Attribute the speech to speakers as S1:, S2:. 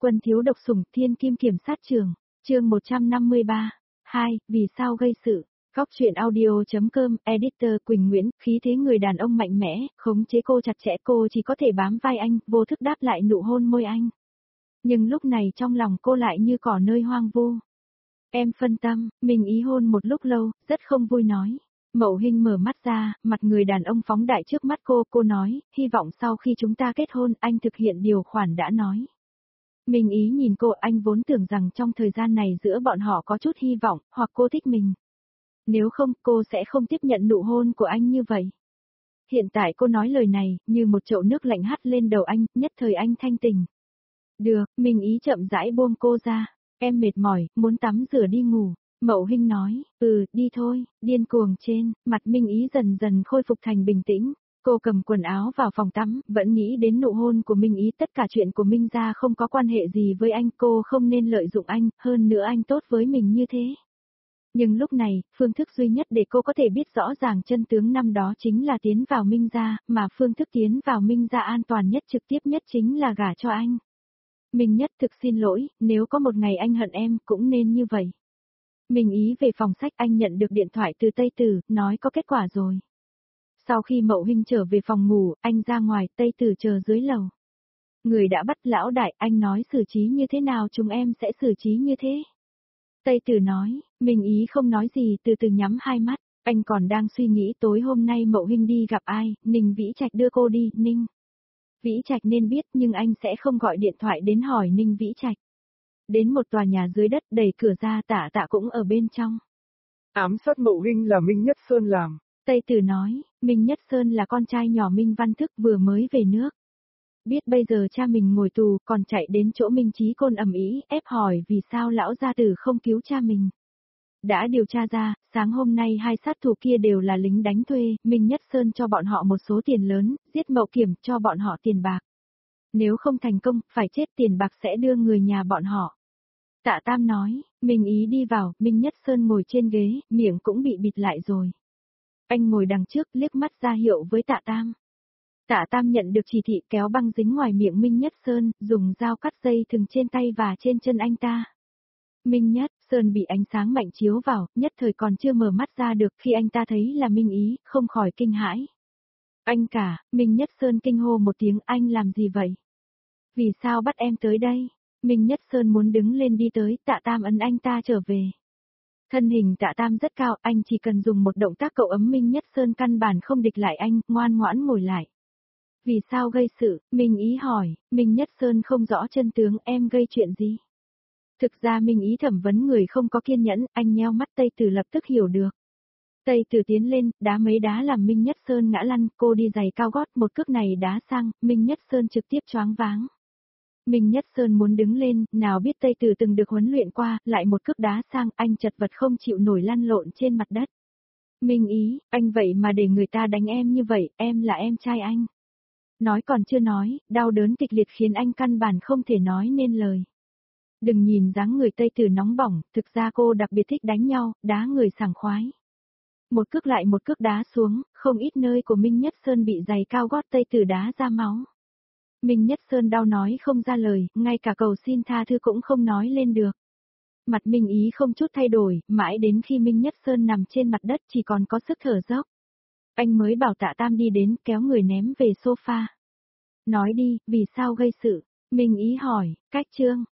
S1: Quân thiếu độc sủng thiên kim kiểm sát trường, chương 153. 2. Vì sao gây sự? Góc truyện audio.com, editor Quỳnh Nguyễn, khí thế người đàn ông mạnh mẽ, khống chế cô chặt chẽ, cô chỉ có thể bám vai anh, vô thức đáp lại nụ hôn môi anh. Nhưng lúc này trong lòng cô lại như cỏ nơi hoang vu. Em phân tâm, mình ý hôn một lúc lâu, rất không vui nói. Mậu Hinh mở mắt ra, mặt người đàn ông phóng đại trước mắt cô nói, hy vọng sau khi chúng ta kết hôn anh thực hiện điều khoản đã nói. Mình ý nhìn cô, anh vốn tưởng rằng trong thời gian này giữa bọn họ có chút hy vọng, hoặc cô thích mình. Nếu không, cô sẽ không tiếp nhận nụ hôn của anh như vậy. Hiện tại cô nói lời này, như một chậu nước lạnh hắt lên đầu anh, nhất thời anh thanh tỉnh. Được, mình ý chậm rãi buông cô ra. Em mệt mỏi, muốn tắm rửa đi ngủ. Mậu Hinh nói, đi thôi, điên cuồng trên, mặt Minh Ý dần dần khôi phục thành bình tĩnh. Cô cầm quần áo vào phòng tắm, vẫn nghĩ đến nụ hôn của Minh Ý, tất cả chuyện của Minh gia không có quan hệ gì với anh, cô không nên lợi dụng anh, hơn nữa anh tốt với mình như thế. Nhưng lúc này, phương thức duy nhất để cô có thể biết rõ ràng chân tướng năm đó chính là tiến vào Minh gia, mà phương thức tiến vào Minh gia an toàn nhất trực tiếp nhất chính là gả cho anh. Minh Nhất thực xin lỗi, nếu có một ngày anh hận em cũng nên như vậy. Minh Ý về phòng sách, anh nhận được điện thoại từ Tây Tử, nói có kết quả rồi. Sau khi Mậu Hinh trở về phòng ngủ, anh ra ngoài, Tây Tử chờ dưới lầu. Người đã bắt lão đại, anh nói xử trí như thế nào chúng em sẽ xử trí như thế. Tây Tử nói, Minh Ý không nói gì, từ từ nhắm hai mắt, anh còn đang suy nghĩ tối hôm nay Mậu Hinh đi gặp ai, Ninh Vĩ Trạch đưa cô đi, Ninh Vĩ Trạch nên biết nhưng anh sẽ không gọi điện thoại đến hỏi Ninh Vĩ Trạch. Đến một tòa nhà dưới đất, đẩy cửa ra, Tạ Tạ cũng ở bên trong.
S2: Ám sát Mậu Hinh là Minh Nhất Sơn làm.
S1: Tây Tử nói, Minh Nhất Sơn là con trai nhỏ Minh Văn Thức vừa mới về nước. Biết bây giờ cha mình ngồi tù, còn chạy đến chỗ Minh Chí Côn ầm ĩ, ép hỏi vì sao lão gia tử không cứu cha mình. Đã điều tra ra, sáng hôm nay hai sát thủ kia đều là lính đánh thuê, Minh Nhất Sơn cho bọn họ một số tiền lớn, giết Mậu Kiểm cho bọn họ tiền bạc. Nếu không thành công, phải chết, tiền bạc sẽ đưa người nhà bọn họ. Tạ Tam nói, Minh Ý đi vào, Minh Nhất Sơn ngồi trên ghế, miệng cũng bị bịt lại rồi. Anh ngồi đằng trước, liếc mắt ra hiệu với Tạ Tam. Tạ Tam nhận được chỉ thị, kéo băng dính ngoài miệng Minh Nhất Sơn, dùng dao cắt dây thừng trên tay và trên chân anh ta. Minh Nhất Sơn bị ánh sáng mạnh chiếu vào, nhất thời còn chưa mở mắt ra được, khi anh ta thấy là Minh Ý, không khỏi kinh hãi. Anh cả, Minh Nhất Sơn kinh hô một tiếng, anh làm gì vậy? Vì sao bắt em tới đây? Minh Nhất Sơn muốn đứng lên đi tới, Tạ Tam ấn anh ta trở về. Thân hình Tạ Tam rất cao, anh chỉ cần dùng một động tác cậu ấm Minh Nhất Sơn căn bản không địch lại anh, ngoan ngoãn ngồi lại. Vì sao gây sự? Minh Ý hỏi, Minh Nhất Sơn không rõ chân tướng, em gây chuyện gì? Thực ra Minh Ý thẩm vấn người không có kiên nhẫn, anh nheo mắt. Tây Tử lập tức hiểu được. Tây Tử tiến lên, đá mấy đá làm Minh Nhất Sơn ngã lăn, cô đi giày cao gót, một cước này đá sang, Minh Nhất Sơn trực tiếp choáng váng. Minh Nhất Sơn muốn đứng lên, nào biết Tây Tử từng được huấn luyện qua, lại một cước đá sang, anh chật vật không chịu nổi lăn lộn trên mặt đất. Minh Ý, anh vậy mà để người ta đánh em như vậy, em là em trai anh. Nói còn chưa nói, đau đớn kịch liệt khiến anh căn bản không thể nói nên lời. Đừng nhìn dáng người Tây Tử nóng bỏng, thực ra cô đặc biệt thích đánh nhau, đá người sảng khoái. Một cước lại một cước đá xuống, không ít nơi của Minh Nhất Sơn bị giày cao gót Tây Tử đá ra máu. Minh Nhất Sơn đau nói không ra lời, ngay cả cầu xin tha thứ cũng không nói lên được. Mặt Minh Ý không chút thay đổi, mãi đến khi Minh Nhất Sơn nằm trên mặt đất chỉ còn có sức thở dốc. Anh mới bảo Tạ Tam đi đến, kéo người ném về sofa. Nói đi, vì sao gây sự? Minh Ý hỏi, cách chương.